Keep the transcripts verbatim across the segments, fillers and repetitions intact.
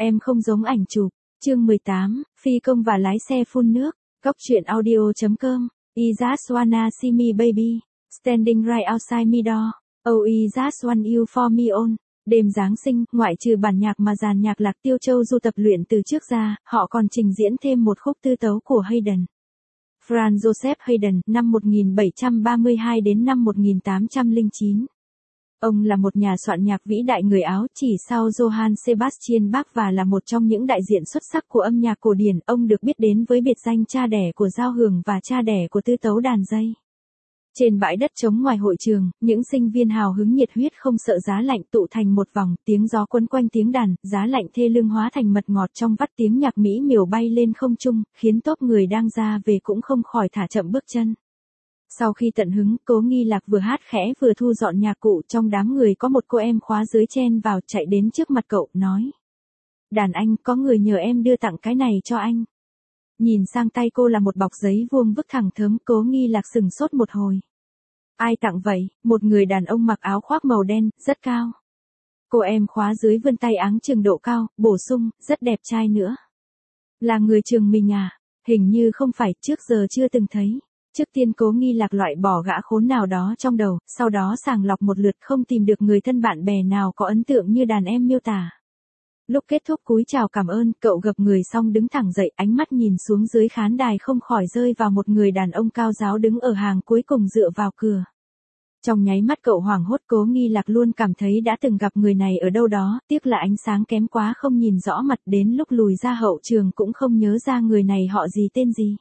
Em không giống ảnh chụp. Chương mười tám, phi công và lái xe phun nước. Góc truyện audio chấm com. I just wanna see me baby. Standing right outside me door. Oh I just want you for me on. Đêm Giáng sinh, ngoại trừ bản nhạc mà dàn nhạc Lạc Tiêu Châu Du tập luyện từ trước ra, họ còn trình diễn thêm một khúc tư tấu của Haydn. Franz Joseph Haydn, năm một nghìn bảy trăm ba mươi hai đến năm một nghìn tám trăm lẻ chín. Ông là một nhà soạn nhạc vĩ đại người Áo, chỉ sau Johann Sebastian Bach và là một trong những đại diện xuất sắc của âm nhạc cổ điển. Ông được biết đến với biệt danh cha đẻ của giao hưởng và cha đẻ của tư tấu đàn dây. Trên bãi đất trống ngoài hội trường, những sinh viên hào hứng nhiệt huyết không sợ giá lạnh tụ thành một vòng, tiếng gió quấn quanh tiếng đàn, giá lạnh thê lương hóa thành mật ngọt trong vắt tiếng nhạc mỹ miều bay lên không trung, khiến tốp người đang ra về cũng không khỏi thả chậm bước chân. Sau khi tận hứng, Cố Nghi Lạc vừa hát khẽ vừa thu dọn nhạc cụ, trong đám người có một cô em khóa dưới chen vào, chạy đến trước mặt cậu, nói: "Đàn anh, có người nhờ em đưa tặng cái này cho anh." Nhìn sang tay cô là một bọc giấy vuông vức thẳng thớm, Cố Nghi Lạc sừng sốt một hồi. "Ai tặng vậy?" Một người đàn ông mặc áo khoác màu đen, rất cao. Cô em khóa dưới vươn tay áng chừng độ cao, bổ sung: "Rất đẹp trai nữa." "Là người trường mình à?" "Hình như không phải, trước giờ chưa từng thấy." Trước tiên Cố Nghi Lạc loại bỏ gã khốn nào đó trong đầu, sau đó sàng lọc một lượt không tìm được người thân bạn bè nào có ấn tượng như đàn em miêu tả. Lúc kết thúc cúi chào cảm ơn, cậu gập người xong đứng thẳng dậy, ánh mắt nhìn xuống dưới khán đài không khỏi rơi vào một người đàn ông cao ráo đứng ở hàng cuối cùng dựa vào cửa. Trong nháy mắt cậu hoảng hốt, Cố Nghi Lạc luôn cảm thấy đã từng gặp người này ở đâu đó, tiếc là ánh sáng kém quá không nhìn rõ mặt, đến lúc lùi ra hậu trường cũng không nhớ ra người này họ gì tên gì.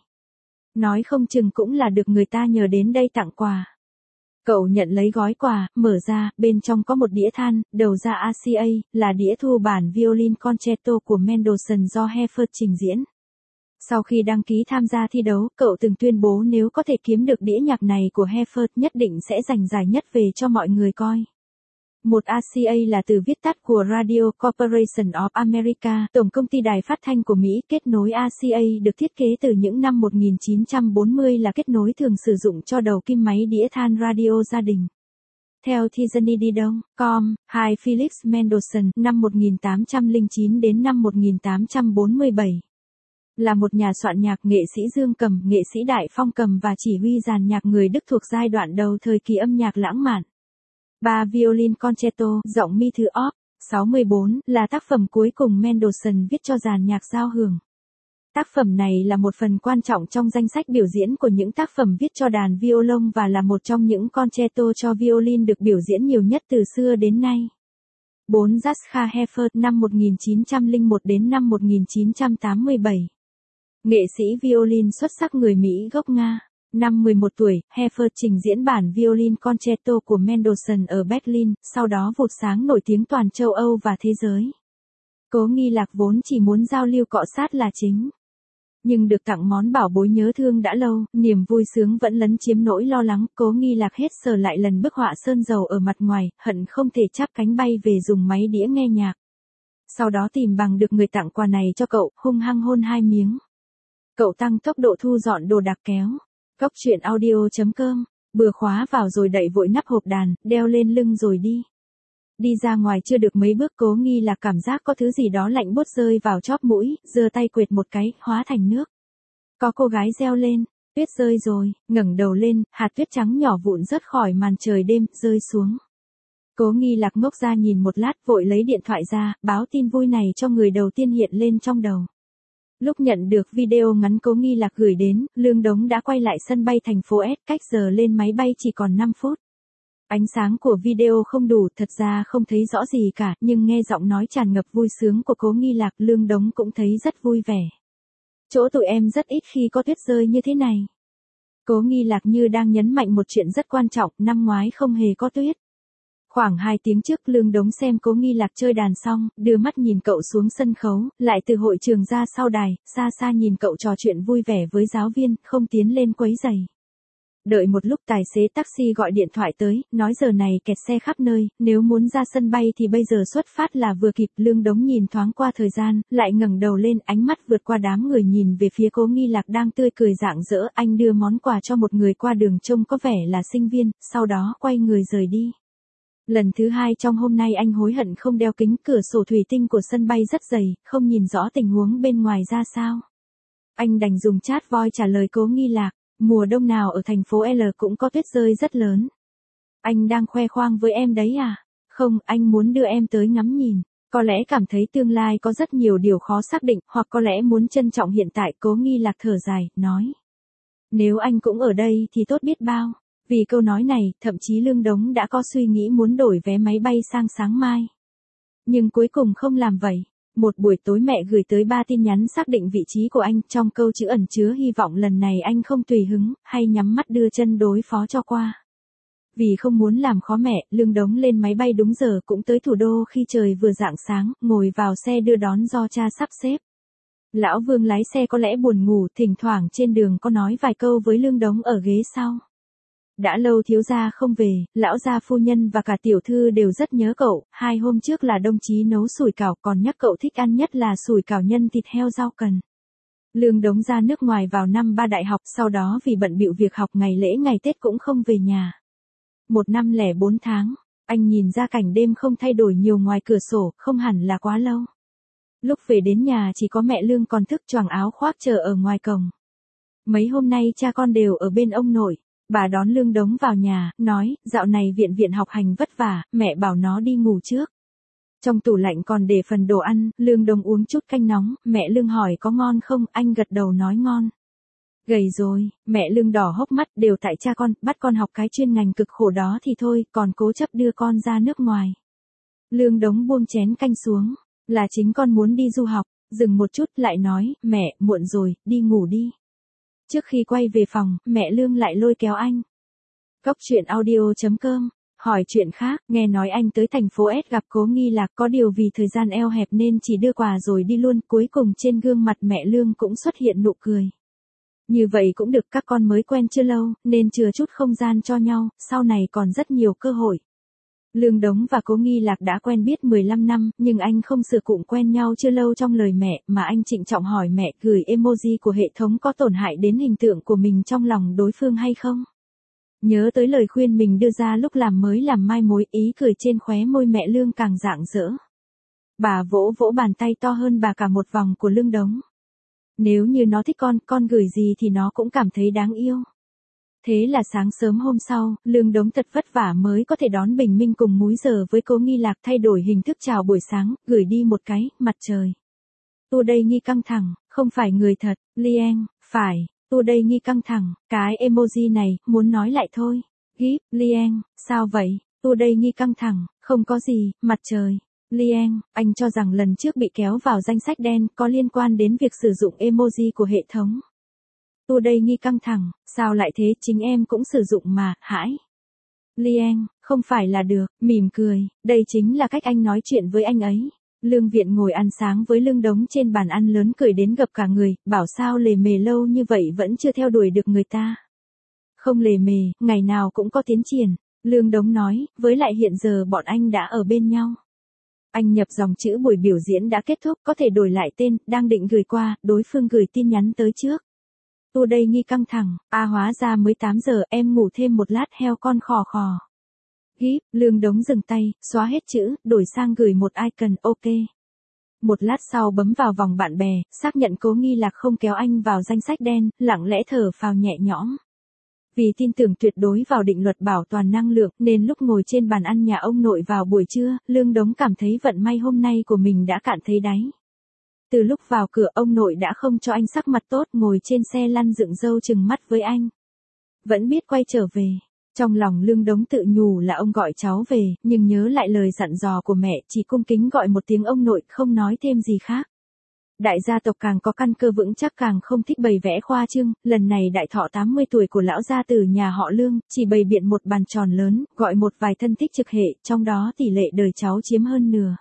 Nói không chừng cũng là được người ta nhờ đến đây tặng quà. Cậu nhận lấy gói quà, mở ra, bên trong có một đĩa than, đầu ra a xê a, là đĩa thu bản violin concerto của Mendelssohn do Hefert trình diễn. Sau khi đăng ký tham gia thi đấu, cậu từng tuyên bố nếu có thể kiếm được đĩa nhạc này của Hefert nhất định sẽ giành giải nhất về cho mọi người coi. Một a xê a là từ viết tắt của Radio Corporation of America, tổng công ty đài phát thanh của Mỹ. Kết nối a xê a được thiết kế từ những năm một nghìn chín trăm bốn mươi là kết nối thường sử dụng cho đầu kim máy đĩa than radio gia đình. Theo Tiffany Didon, com, hai Philips Mendelssohn, năm một nghìn tám trăm lẻ chín đến năm một nghìn tám trăm bốn mươi bảy. Là một nhà soạn nhạc, nghệ sĩ dương cầm, nghệ sĩ đại phong cầm và chỉ huy dàn nhạc người Đức thuộc giai đoạn đầu thời kỳ âm nhạc lãng mạn. Ba Violin Concerto, giọng mi thứ op. sáu mươi bốn, là tác phẩm cuối cùng Mendelssohn viết cho dàn nhạc giao hưởng. Tác phẩm này là một phần quan trọng trong danh sách biểu diễn của những tác phẩm viết cho đàn violon và là một trong những concerto cho violin được biểu diễn nhiều nhất từ xưa đến nay. bốn Jascha Hefert, năm một nghìn chín trăm lẻ một đến năm một nghìn chín trăm tám mươi bảy. Nghệ sĩ violin xuất sắc người Mỹ gốc Nga. Năm mười một tuổi, Hefert trình diễn bản violin concerto của Mendelssohn ở Berlin, sau đó vụt sáng nổi tiếng toàn châu Âu và thế giới. Cố Nghi Lạc vốn chỉ muốn giao lưu cọ sát là chính. Nhưng được tặng món bảo bối nhớ thương đã lâu, niềm vui sướng vẫn lấn chiếm nỗi lo lắng. Cố Nghi Lạc hết sờ lại lần bức họa sơn dầu ở mặt ngoài, hận không thể chắp cánh bay về dùng máy đĩa nghe nhạc. Sau đó tìm bằng được người tặng quà này cho cậu, hung hăng hôn hai miếng. Cậu tăng tốc độ thu dọn đồ đạc kéo. Góc truyện audio chấm com, bừa khóa vào rồi đậy vội nắp hộp đàn, đeo lên lưng rồi đi. Đi ra ngoài chưa được mấy bước, Cố Nghi Lạc cảm giác có thứ gì đó lạnh buốt rơi vào chóp mũi, giơ tay quệt một cái, hóa thành nước. Có cô gái reo lên: "Tuyết rơi rồi." Ngẩng đầu lên, hạt tuyết trắng nhỏ vụn rớt khỏi màn trời đêm, rơi xuống. Cố Nghi Lạc ngốc ra nhìn một lát, vội lấy điện thoại ra, báo tin vui này cho người đầu tiên hiện lên trong đầu. Lúc nhận được video ngắn Cố Nghi Lạc gửi đến, Lương Đống đã quay lại sân bay thành phố S, cách giờ lên máy bay chỉ còn năm phút. Ánh sáng của video không đủ, thật ra không thấy rõ gì cả, nhưng nghe giọng nói tràn ngập vui sướng của Cố Nghi Lạc, Lương Đống cũng thấy rất vui vẻ. "Chỗ tụi em rất ít khi có tuyết rơi như thế này." Cố Nghi Lạc như đang nhấn mạnh một chuyện rất quan trọng, năm ngoái không hề có tuyết. Khoảng hai tiếng trước, Lương Đống xem Cố Nghi Lạc chơi đàn xong, đưa mắt nhìn cậu xuống sân khấu, lại từ hội trường ra sau đài, xa xa nhìn cậu trò chuyện vui vẻ với giáo viên, không tiến lên quấy rầy. Đợi một lúc, tài xế taxi gọi điện thoại tới, nói giờ này kẹt xe khắp nơi, nếu muốn ra sân bay thì bây giờ xuất phát là vừa kịp. Lương Đống nhìn thoáng qua thời gian, lại ngẩng đầu lên, ánh mắt vượt qua đám người nhìn về phía Cố Nghi Lạc đang tươi cười rạng rỡ. Anh đưa món quà cho một người qua đường trông có vẻ là sinh viên, sau đó quay người rời đi. Lần thứ hai trong hôm nay anh hối hận không đeo kính, cửa sổ thủy tinh của sân bay rất dày, không nhìn rõ tình huống bên ngoài ra sao. Anh đành dùng chat voice trả lời Cố Nghi Lạc, mùa đông nào ở thành phố L cũng có tuyết rơi rất lớn. Anh đang khoe khoang với em đấy à? Không, anh muốn đưa em tới ngắm nhìn. Có lẽ cảm thấy tương lai có rất nhiều điều khó xác định, hoặc có lẽ muốn trân trọng hiện tại. Cố Nghi Lạc thở dài, nói. Nếu anh cũng ở đây thì tốt biết bao. Vì câu nói này, thậm chí Lương Đống đã có suy nghĩ muốn đổi vé máy bay sang sáng mai. Nhưng cuối cùng không làm vậy. Một buổi tối mẹ gửi tới ba tin nhắn xác định vị trí của anh, trong câu chữ ẩn chứa hy vọng lần này anh không tùy hứng, hay nhắm mắt đưa chân đối phó cho qua. Vì không muốn làm khó mẹ, Lương Đống lên máy bay đúng giờ cũng tới thủ đô khi trời vừa rạng sáng, ngồi vào xe đưa đón do cha sắp xếp. Lão Vương lái xe có lẽ buồn ngủ, thỉnh thoảng trên đường có nói vài câu với Lương Đống ở ghế sau. Đã lâu thiếu gia không về, lão gia phu nhân và cả tiểu thư đều rất nhớ cậu, hai hôm trước là đồng chí nấu sủi cảo, còn nhắc cậu thích ăn nhất là sủi cảo nhân thịt heo rau cần. Lương Đống ra nước ngoài vào năm ba đại học, sau đó vì bận bịu việc học ngày lễ ngày Tết cũng không về nhà. Một năm lẻ bốn tháng, anh nhìn ra cảnh đêm không thay đổi nhiều ngoài cửa sổ, không hẳn là quá lâu. Lúc về đến nhà chỉ có mẹ Lương còn thức choàng áo khoác chờ ở ngoài cổng. Mấy hôm nay cha con đều ở bên ông nội. Bà đón Lương Đống vào nhà, nói, dạo này viện viện học hành vất vả, mẹ bảo nó đi ngủ trước. Trong tủ lạnh còn để phần đồ ăn, Lương Đống uống chút canh nóng, mẹ Lương hỏi có ngon không, anh gật đầu nói ngon. Gầy rồi, mẹ Lương đỏ hốc mắt, đều tại cha con, bắt con học cái chuyên ngành cực khổ đó thì thôi, còn cố chấp đưa con ra nước ngoài. Lương Đống buông chén canh xuống, là chính con muốn đi du học, dừng một chút lại nói, mẹ, muộn rồi, đi ngủ đi. Trước khi quay về phòng, mẹ Lương lại lôi kéo anh. Góc chuyện audio chấm com, hỏi chuyện khác, nghe nói anh tới thành phố S gặp Cố Nghi Lạc, có điều vì thời gian eo hẹp nên chỉ đưa quà rồi đi luôn, cuối cùng trên gương mặt mẹ Lương cũng xuất hiện nụ cười. Như vậy cũng được, các con mới quen chưa lâu, nên chừa chút không gian cho nhau, sau này còn rất nhiều cơ hội. Lương Đống và Cố Nghi Lạc đã quen biết mười lăm năm, nhưng anh không sửa cụm quen nhau chưa lâu trong lời mẹ, mà anh trịnh trọng hỏi mẹ gửi emoji của hệ thống có tổn hại đến hình tượng của mình trong lòng đối phương hay không. Nhớ tới lời khuyên mình đưa ra lúc làm mới làm mai mối, ý cười trên khóe môi mẹ Lương càng rạng rỡ. Bà vỗ vỗ bàn tay to hơn bà cả một vòng của Lương Đống. Nếu như nó thích con, con gửi gì thì nó cũng cảm thấy đáng yêu. Thế là sáng sớm hôm sau, Lương Đống thật vất vả mới có thể đón bình minh cùng múi giờ với Cố Nghi Lạc, thay đổi hình thức chào buổi sáng, gửi đi một cái, mặt trời. Tu đây nghi căng thẳng, không phải người thật, Liang, phải, tu đây nghi căng thẳng, cái emoji này, muốn nói lại thôi. Gíp, Liang, sao vậy, tu đây nghi căng thẳng, không có gì, mặt trời. Liang, anh cho rằng lần trước bị kéo vào danh sách đen có liên quan đến việc sử dụng emoji của hệ thống. Tu đây nghi căng thẳng, sao lại thế, chính em cũng sử dụng mà, hãi. Liang, không phải là được, mỉm cười, đây chính là cách anh nói chuyện với anh ấy. Lương Viện ngồi ăn sáng với Lương Đống trên bàn ăn lớn, cười đến gập cả người, bảo sao lề mề lâu như vậy vẫn chưa theo đuổi được người ta. Không lề mề, ngày nào cũng có tiến triển, Lương Đống nói, với lại hiện giờ bọn anh đã ở bên nhau. Anh nhập dòng chữ buổi biểu diễn đã kết thúc, có thể đổi lại tên, đang định gửi qua, đối phương gửi tin nhắn tới trước. Tu đây nghi căng thẳng, a à, hóa ra mới tám giờ, em ngủ thêm một lát, heo con khò khò. Gíp, Lương Đống dừng tay, xóa hết chữ, đổi sang gửi một icon, ok. Một lát sau bấm vào vòng bạn bè, xác nhận Cố Nghi Lạc không kéo anh vào danh sách đen, lặng lẽ thở phào nhẹ nhõm. Vì tin tưởng tuyệt đối vào định luật bảo toàn năng lượng, nên lúc ngồi trên bàn ăn nhà ông nội vào buổi trưa, Lương Đống cảm thấy vận may hôm nay của mình đã cạn thấy đáy. Từ lúc vào cửa, ông nội đã không cho anh sắc mặt tốt, ngồi trên xe lăn dựng râu trừng mắt với anh. Vẫn biết quay trở về. Trong lòng Lương Đống tự nhủ là ông gọi cháu về, nhưng nhớ lại lời dặn dò của mẹ, chỉ cung kính gọi một tiếng ông nội, không nói thêm gì khác. Đại gia tộc càng có căn cơ vững chắc càng không thích bày vẽ khoa trương, lần này đại thọ tám mươi tuổi của lão gia từ nhà họ Lương, chỉ bày biện một bàn tròn lớn, gọi một vài thân thích trực hệ, trong đó tỷ lệ đời cháu chiếm hơn nửa.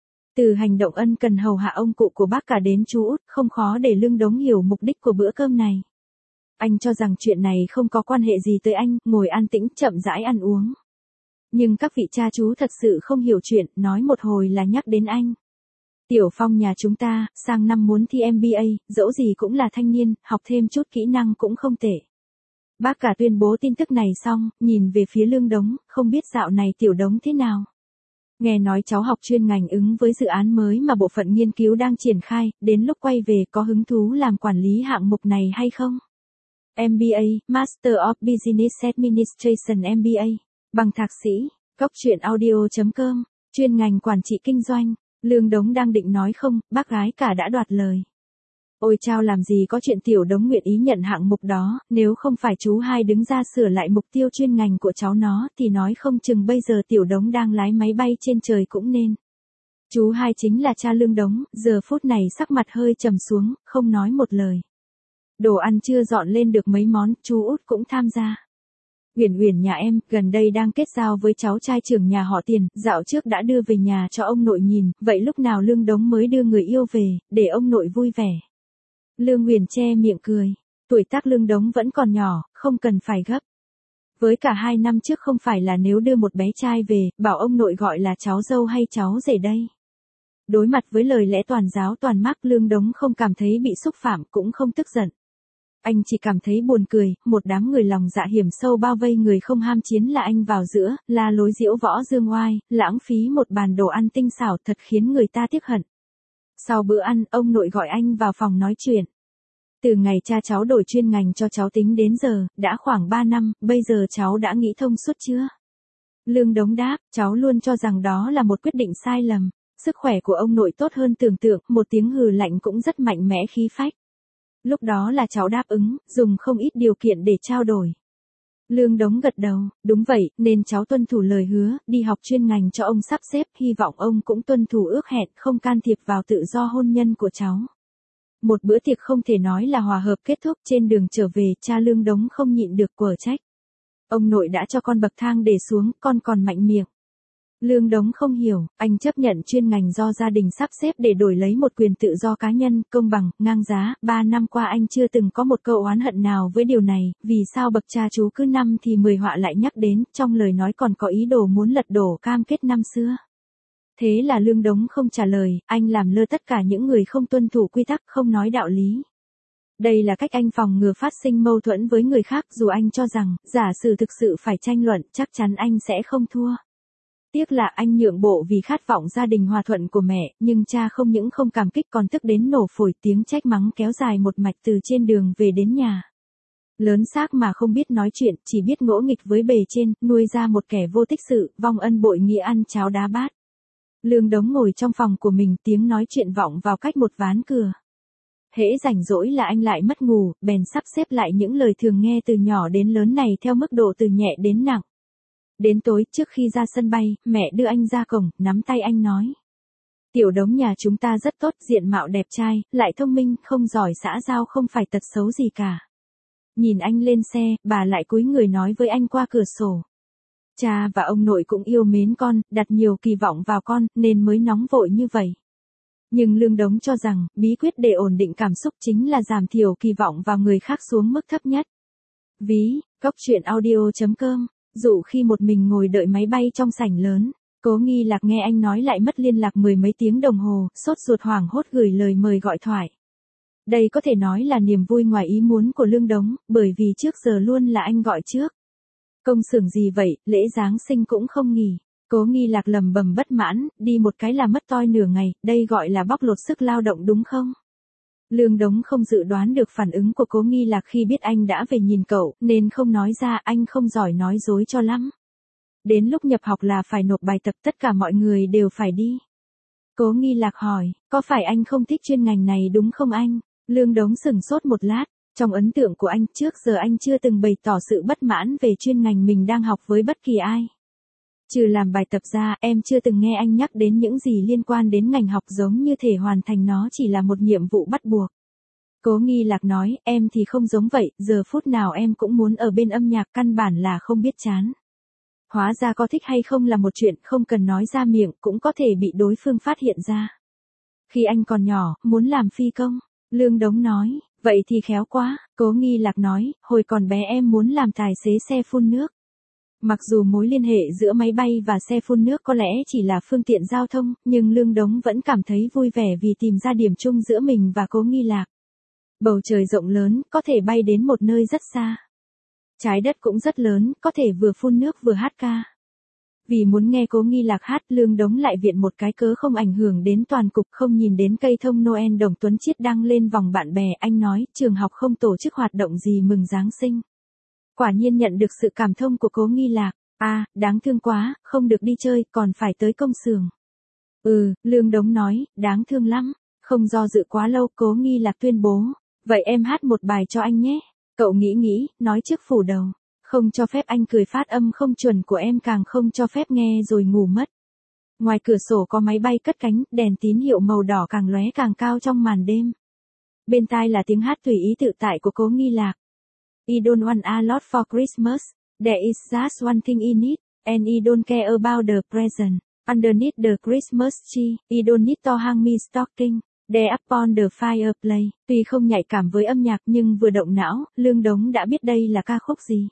Từ hành động ân cần hầu hạ ông cụ của bác cả đến chú út, không khó để Lương Đống hiểu mục đích của bữa cơm này. Anh cho rằng chuyện này không có quan hệ gì tới anh, ngồi an tĩnh, chậm rãi ăn uống. Nhưng các vị cha chú thật sự không hiểu chuyện, nói một hồi là nhắc đến anh. Tiểu Phong nhà chúng ta, sang năm muốn thi em bê a, dẫu gì cũng là thanh niên, học thêm chút kỹ năng cũng không tệ. Bác cả tuyên bố tin tức này xong, nhìn về phía Lương Đống, không biết dạo này Tiểu Đống thế nào. Nghe nói cháu học chuyên ngành ứng với dự án mới mà bộ phận nghiên cứu đang triển khai, đến lúc quay về có hứng thú làm quản lý hạng mục này hay không? em bê a, Master of Business Administration em bê a, bằng thạc sĩ, góc truyện audio chấm com, chuyên ngành quản trị kinh doanh. Lương Đống đang định nói không, bác gái cả đã đoạt lời. Ôi chao, làm gì có chuyện Tiểu Đống nguyện ý nhận hạng mục đó, nếu không phải chú hai đứng ra sửa lại mục tiêu chuyên ngành của cháu nó thì nói không chừng bây giờ Tiểu Đống đang lái máy bay trên trời cũng nên. Chú hai chính là cha Lương Đống, giờ phút này sắc mặt hơi trầm xuống, không nói một lời. Đồ ăn chưa dọn lên được mấy món, chú út cũng tham gia. Uyển Uyển nhà em, gần đây đang kết giao với cháu trai trưởng nhà họ Tiền, dạo trước đã đưa về nhà cho ông nội nhìn, vậy lúc nào Lương Đống mới đưa người yêu về, để ông nội vui vẻ. Lương Uyển che miệng cười, tuổi tác Lương Đống vẫn còn nhỏ, không cần phải gấp. Với cả hai năm trước không phải là nếu đưa một bé trai về, bảo ông nội gọi là cháu dâu hay cháu rể đây. Đối mặt với lời lẽ toàn giáo toàn mác, Lương Đống không cảm thấy bị xúc phạm, cũng không tức giận. Anh chỉ cảm thấy buồn cười, một đám người lòng dạ hiểm sâu bao vây người không ham chiến là anh vào giữa, la lối diễu võ dương oai, lãng phí một bàn đồ ăn tinh xảo thật khiến người ta tiếc hận. Sau bữa ăn, ông nội gọi anh vào phòng nói chuyện. Từ ngày cha cháu đổi chuyên ngành cho cháu tính đến giờ, đã khoảng ba năm, bây giờ cháu đã nghĩ thông suốt chưa? Lương Đống đáp, cháu luôn cho rằng đó là một quyết định sai lầm. Sức khỏe của ông nội tốt hơn tưởng tượng, một tiếng hừ lạnh cũng rất mạnh mẽ khí phách. Lúc đó là cháu đáp ứng, dùng không ít điều kiện để trao đổi. Lương Đống gật đầu, đúng vậy, nên cháu tuân thủ lời hứa, đi học chuyên ngành cho ông sắp xếp, hy vọng ông cũng tuân thủ ước hẹn, không can thiệp vào tự do hôn nhân của cháu. Một bữa tiệc không thể nói là hòa hợp kết thúc, trên đường trở về, cha Lương Đống không nhịn được quở trách. Ông nội đã cho con bậc thang để xuống, con còn mạnh miệng. Lương Đống không hiểu, anh chấp nhận chuyên ngành do gia đình sắp xếp để đổi lấy một quyền tự do cá nhân, công bằng, ngang giá, ba năm qua anh chưa từng có một câu oán hận nào với điều này, vì sao bậc cha chú cứ năm thì mười họa lại nhắc đến, trong lời nói còn có ý đồ muốn lật đổ cam kết năm xưa. Thế là Lương Đống không trả lời, anh làm lơ tất cả những người không tuân thủ quy tắc, không nói đạo lý. Đây là cách anh phòng ngừa phát sinh mâu thuẫn với người khác, dù anh cho rằng, giả sử thực sự phải tranh luận, chắc chắn anh sẽ không thua. Tiếc là anh nhượng bộ vì khát vọng gia đình hòa thuận của mẹ, nhưng cha không những không cảm kích còn tức đến nổ phổi, tiếng trách mắng kéo dài một mạch từ trên đường về đến nhà. Lớn xác mà không biết nói chuyện, chỉ biết ngỗ nghịch với bề trên, nuôi ra một kẻ vô tích sự, vong ân bội nghĩa ăn cháo đá bát. Lương Đống ngồi trong phòng của mình, tiếng nói chuyện vọng vào cách một ván cửa. Hễ rảnh rỗi là anh lại mất ngủ, bèn sắp xếp lại những lời thường nghe từ nhỏ đến lớn này theo mức độ từ nhẹ đến nặng. Đến tối, trước khi ra sân bay, mẹ đưa anh ra cổng, nắm tay anh nói. Tiểu Đống nhà chúng ta rất tốt, diện mạo đẹp trai, lại thông minh, không giỏi xã giao, không phải tật xấu gì cả. Nhìn anh lên xe, bà lại cúi người nói với anh qua cửa sổ. Cha và ông nội cũng yêu mến con, đặt nhiều kỳ vọng vào con, nên mới nóng vội như vậy. Nhưng Lương Đống cho rằng, bí quyết để ổn định cảm xúc chính là giảm thiểu kỳ vọng vào người khác xuống mức thấp nhất. Ví, góc truyện audio chấm com. Dụ khi một mình ngồi đợi máy bay trong sảnh lớn, Cố Nghi Lạc nghe anh nói lại mất liên lạc mười mấy tiếng đồng hồ, sốt ruột hoảng hốt gửi lời mời gọi thoại. Đây có thể nói là niềm vui ngoài ý muốn của Lương Đống, bởi vì trước giờ luôn là anh gọi trước. Công xưởng gì vậy, lễ Giáng sinh cũng không nghỉ. Cố Nghi Lạc lầm bầm bất mãn, đi một cái là mất toi nửa ngày, đây gọi là bóc lột sức lao động đúng không? Lương Đống không dự đoán được phản ứng của Cố Nghi Lạc khi biết anh đã về nhìn cậu, nên không nói ra, anh không giỏi nói dối cho lắm. Đến lúc nhập học là phải nộp bài tập, tất cả mọi người đều phải đi. Cố Nghi Lạc hỏi, có phải anh không thích chuyên ngành này đúng không anh? Lương Đống sửng sốt một lát, trong ấn tượng của anh trước giờ anh chưa từng bày tỏ sự bất mãn về chuyên ngành mình đang học với bất kỳ ai. Trừ làm bài tập ra, em chưa từng nghe anh nhắc đến những gì liên quan đến ngành học giống như thể hoàn thành nó chỉ là một nhiệm vụ bắt buộc. Cố Nghi Lạc nói, em thì không giống vậy, giờ phút nào em cũng muốn ở bên âm nhạc, căn bản là không biết chán. Hóa ra có thích hay không là một chuyện không cần nói ra miệng, cũng có thể bị đối phương phát hiện ra. Khi anh còn nhỏ, muốn làm phi công, Lương Đống nói, vậy thì khéo quá. Cố Nghi Lạc nói, hồi còn bé em muốn làm tài xế xe phun nước. Mặc dù mối liên hệ giữa máy bay và xe phun nước có lẽ chỉ là phương tiện giao thông, nhưng Lương Đống vẫn cảm thấy vui vẻ vì tìm ra điểm chung giữa mình và Cố Nghi Lạc. Bầu trời rộng lớn, có thể bay đến một nơi rất xa. Trái đất cũng rất lớn, có thể vừa phun nước vừa hát ca. Vì muốn nghe Cố Nghi Lạc hát, Lương Đống lại viện một cái cớ không ảnh hưởng đến toàn cục, không nhìn đến cây thông Noel Đồng Tuấn Chiết đăng lên vòng bạn bè. Anh nói, trường học không tổ chức hoạt động gì mừng Giáng sinh. Quả nhiên nhận được sự cảm thông của Cố Nghi Lạc. À, đáng thương quá, không được đi chơi, còn phải tới công xưởng. Ừ, Lương Đống nói, đáng thương lắm. Không do dự quá lâu, Cố Nghi Lạc tuyên bố. Vậy em hát một bài cho anh nhé. Cậu nghĩ nghĩ, nói trước phủ đầu. Không cho phép anh cười, phát âm không chuẩn của em càng không cho phép nghe rồi ngủ mất. Ngoài cửa sổ có máy bay cất cánh, đèn tín hiệu màu đỏ càng lóe càng cao trong màn đêm. Bên tai là tiếng hát tùy ý tự tại của Cố Nghi Lạc. I don't want a lot for Christmas. There is just one thing in it, and I don't care about the present. Underneath the Christmas tree, I don't need to hang me stocking. There upon the fireplace. Tuy không nhạy cảm với âm nhạc nhưng vừa động não, Lương Đống đã biết đây là ca khúc gì.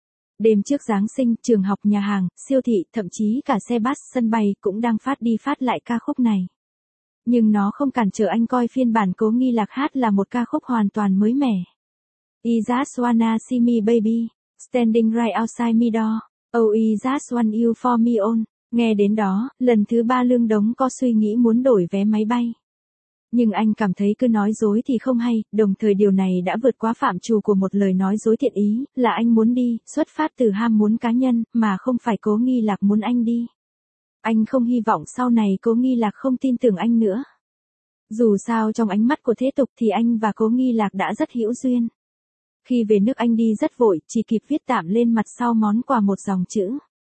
Đêm trước Giáng sinh, trường học, nhà hàng, siêu thị, thậm chí cả xe bus, sân bay cũng đang phát đi phát lại ca khúc này. Nhưng nó không cản trở anh coi phiên bản Cố Nghi Lạc hát là một ca khúc hoàn toàn mới mẻ. I just wanna see me baby, standing right outside me door. Oh I just want you for me on. Nghe đến đó, lần thứ ba Lương Đống có suy nghĩ muốn đổi vé máy bay. Nhưng anh cảm thấy cứ nói dối thì không hay, đồng thời điều này đã vượt quá phạm trù của một lời nói dối thiện ý, là anh muốn đi, xuất phát từ ham muốn cá nhân, mà không phải Cố Nghi Lạc muốn anh đi. Anh không hy vọng sau này Cố Nghi Lạc không tin tưởng anh nữa. Dù sao trong ánh mắt của thế tục thì anh và Cố Nghi Lạc đã rất hữu duyên. Khi về nước anh đi rất vội, chỉ kịp viết tạm lên mặt sau món quà một dòng chữ.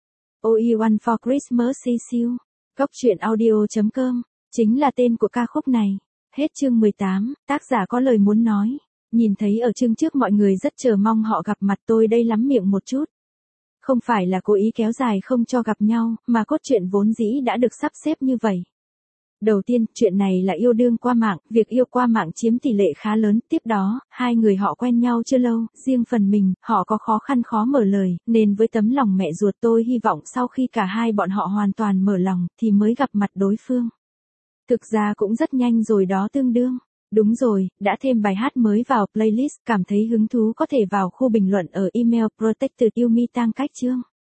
All I want for Christmas is you. Góc truyện audio chấm com, chính là tên của ca khúc này. Hết chương mười tám, tác giả có lời muốn nói. Nhìn thấy ở chương trước mọi người rất chờ mong họ gặp mặt, tôi đây lắm miệng một chút. Không phải là cố ý kéo dài không cho gặp nhau, mà cốt truyện vốn dĩ đã được sắp xếp như vậy. Đầu tiên, chuyện này là yêu đương qua mạng, việc yêu qua mạng chiếm tỷ lệ khá lớn. Tiếp đó, hai người họ quen nhau chưa lâu, riêng phần mình, họ có khó khăn khó mở lời, nên với tấm lòng mẹ ruột tôi hy vọng sau khi cả hai bọn họ hoàn toàn mở lòng, thì mới gặp mặt đối phương. Thực ra cũng rất nhanh rồi đó, tương đương. Đúng rồi, đã thêm bài hát mới vào playlist, cảm thấy hứng thú có thể vào khu bình luận ở email protectedyoumetang cách chương.